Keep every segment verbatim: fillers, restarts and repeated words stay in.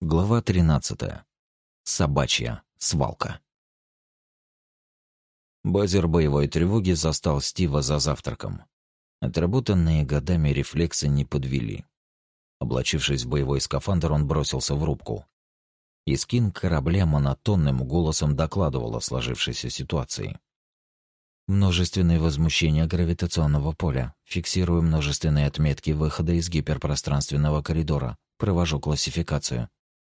Глава тринадцатая. Собачья свалка. Базер боевой тревоги застал Стива за завтраком. Отработанные годами рефлексы не подвели. Облачившись в боевой скафандр, он бросился в рубку. Искин корабля монотонным голосом докладывал о сложившейся ситуации. Множественные возмущения гравитационного поля. Фиксирую множественные отметки выхода из гиперпространственного коридора. Провожу классификацию.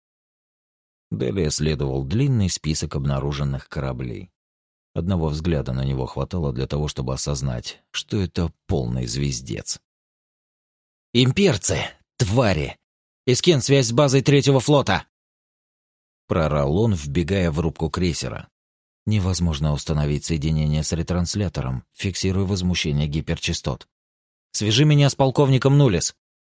Далее следовал длинный список обнаруженных кораблей. Одного взгляда на него хватало для того, чтобы осознать, что это полный звездец. «Имперцы! Твари! Искин, связь с базой третьего флота!» Прорал он, вбегая в рубку крейсера. Невозможно установить соединение с ретранслятором. Фиксирую возмущение гиперчастот. «Свяжи меня с полковником Нулис!»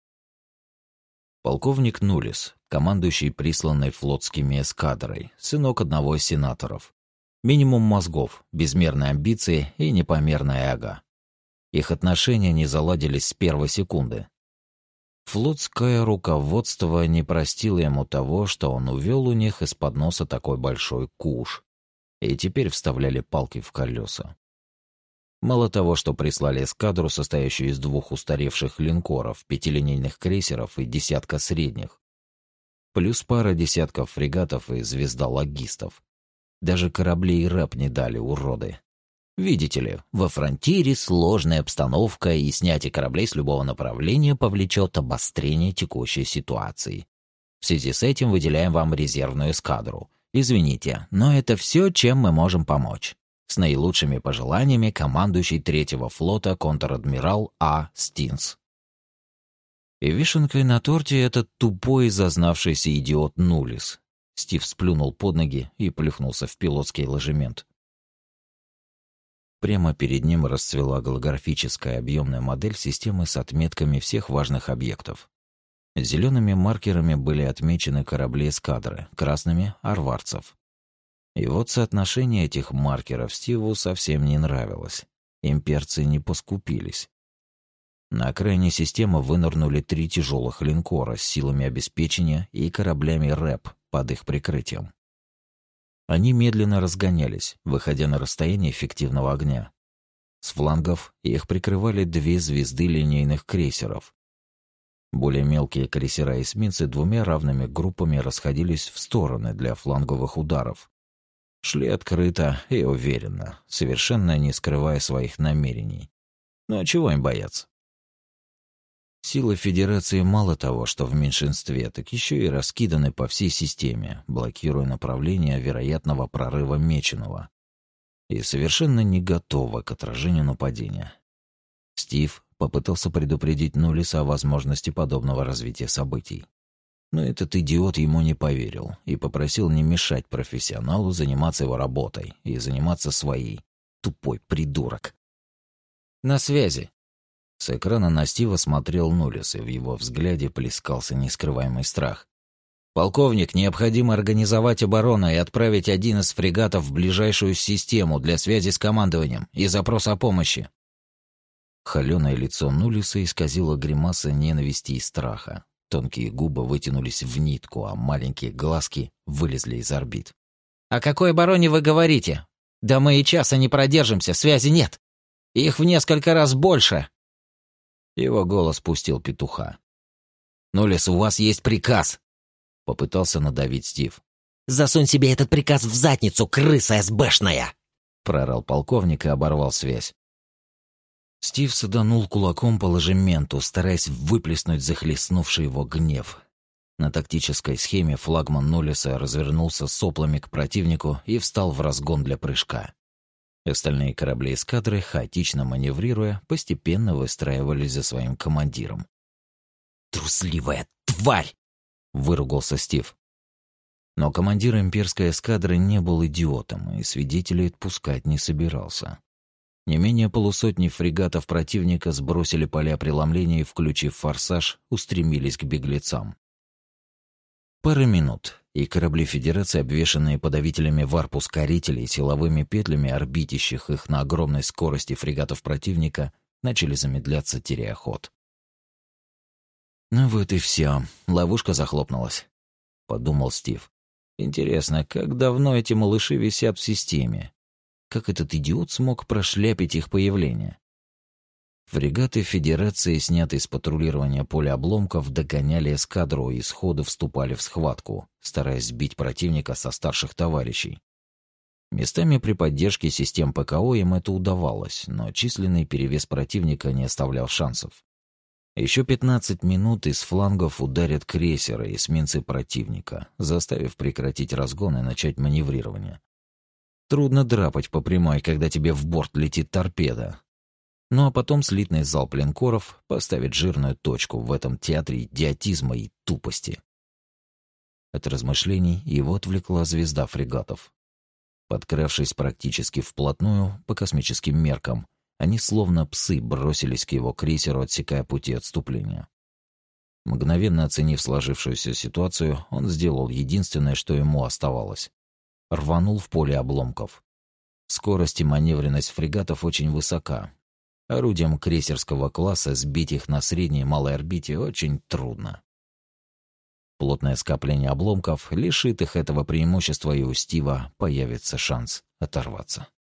Полковник Нулис, командующий присланной флотскими эскадрой, сынок одного из сенаторов. Минимум мозгов, безмерные амбиции и непомерное эго. Их отношения не заладились с первой секунды. Флотское руководство не простило ему того, что он увел у них из-под носа такой большой куш, и теперь вставляли палки в колеса. Мало того, что прислали эскадру, состоящую из двух устаревших линкоров, пятилинейных крейсеров и десятка средних, плюс пара десятков фрегатов и звездологистов. Даже кораблей рэп не дали, уроды. Видите ли, во фронтире сложная обстановка, и снятие кораблей с любого направления повлечет обострение текущей ситуации. В связи с этим выделяем вам резервную эскадру. Извините, но это все, чем мы можем помочь. С наилучшими пожеланиями, командующий третьего флота контр-адмирал А. Стинс. И вишенкой на торте этот тупой зазнавшийся идиот Нулис. Стив сплюнул под ноги и плюхнулся в пилотский ложемент. Прямо перед ним расцвела голографическая объемная модель системы с отметками всех важных объектов. Зелеными маркерами были отмечены корабли эскадры, красными — арварцев. И вот соотношение этих маркеров Стиву совсем не нравилось. Имперцы не поскупились. На окраине системы вынырнули три тяжелых линкора с силами обеспечения и кораблями рэп под их прикрытием. Они медленно разгонялись, выходя на расстояние эффективного огня. С флангов их прикрывали две звезды линейных крейсеров. Более мелкие крейсера и эсминцы двумя равными группами расходились в стороны для фланговых ударов. Шли открыто и уверенно, совершенно не скрывая своих намерений. Но чего им бояться? Силы Федерации мало того, что в меньшинстве, так еще и раскиданы по всей системе, блокируя направление вероятного прорыва Меченого. И совершенно не готовы к отражению нападения. Стив попытался предупредить Нулиса о возможности подобного развития событий. Но этот идиот ему не поверил и попросил не мешать профессионалу заниматься его работой и заниматься своей. Тупой придурок. «На связи!» С экрана на Стива смотрел Нулис, и в его взгляде плескался нескрываемый страх. «Полковник, необходимо организовать оборону и отправить один из фрегатов в ближайшую систему для связи с командованием и запроса о помощи». Холёное лицо Нулиса исказило гримаса ненависти и страха. Тонкие губы вытянулись в нитку, а маленькие глазки вылезли из орбит. «О какой обороне вы говорите? Да мы и часа не продержимся, связи нет. Их в несколько раз больше». Его голос пустил петуха. «Нулис, у вас есть приказ!» — попытался надавить Стив. «Засунь себе этот приказ в задницу, крыса СБшная!» — прорал полковник и оборвал связь. Стив саданул кулаком по ложементу, стараясь выплеснуть захлестнувший его гнев. На тактической схеме флагман Нулиса развернулся соплами к противнику и встал в разгон для прыжка. Остальные корабли эскадры, хаотично маневрируя, постепенно выстраивались за своим командиром. «Трусливая тварь!» — выругался Стив. Но командир имперской эскадры не был идиотом и свидетелей отпускать не собирался. Не менее полусотни фрегатов противника сбросили поля преломления и, включив форсаж, устремились к беглецам. Пара минут, и корабли Федерации, обвешанные подавителями варп-ускорителей и силовыми петлями, орбитящих их на огромной скорости фрегатов противника, начали замедляться, теряя ход. Ну вот и все, ловушка захлопнулась. подумал Стив. Интересно, как давно эти малыши висят в системе? Как этот идиот смог прошляпить их появление? Фрегаты Федерации, снятые с патрулирования поля обломков, догоняли эскадру и сходу вступали в схватку, стараясь сбить противника со старших товарищей. Местами при поддержке систем ПКО им это удавалось, но численный перевес противника не оставлял шансов. Еще пятнадцать минут из флангов ударят крейсеры и эсминцы противника, заставив прекратить разгон и начать маневрирование. Трудно драпать по прямой, когда тебе в борт летит торпеда. Ну а потом слитный залп линкоров поставит жирную точку в этом театре идиотизма и тупости. От размышлений его отвлекла звезда фрегатов. Подкравшись практически вплотную по космическим меркам, они словно псы бросились к его крейсеру, отсекая пути отступления. Мгновенно оценив сложившуюся ситуацию, он сделал единственное, что ему оставалось. Рванул в поле обломков. Скорость и маневренность фрегатов очень высока. Орудием крейсерского класса сбить их на средней и малой орбите очень трудно. Плотное скопление обломков лишит их этого преимущества, и у Стива появится шанс оторваться.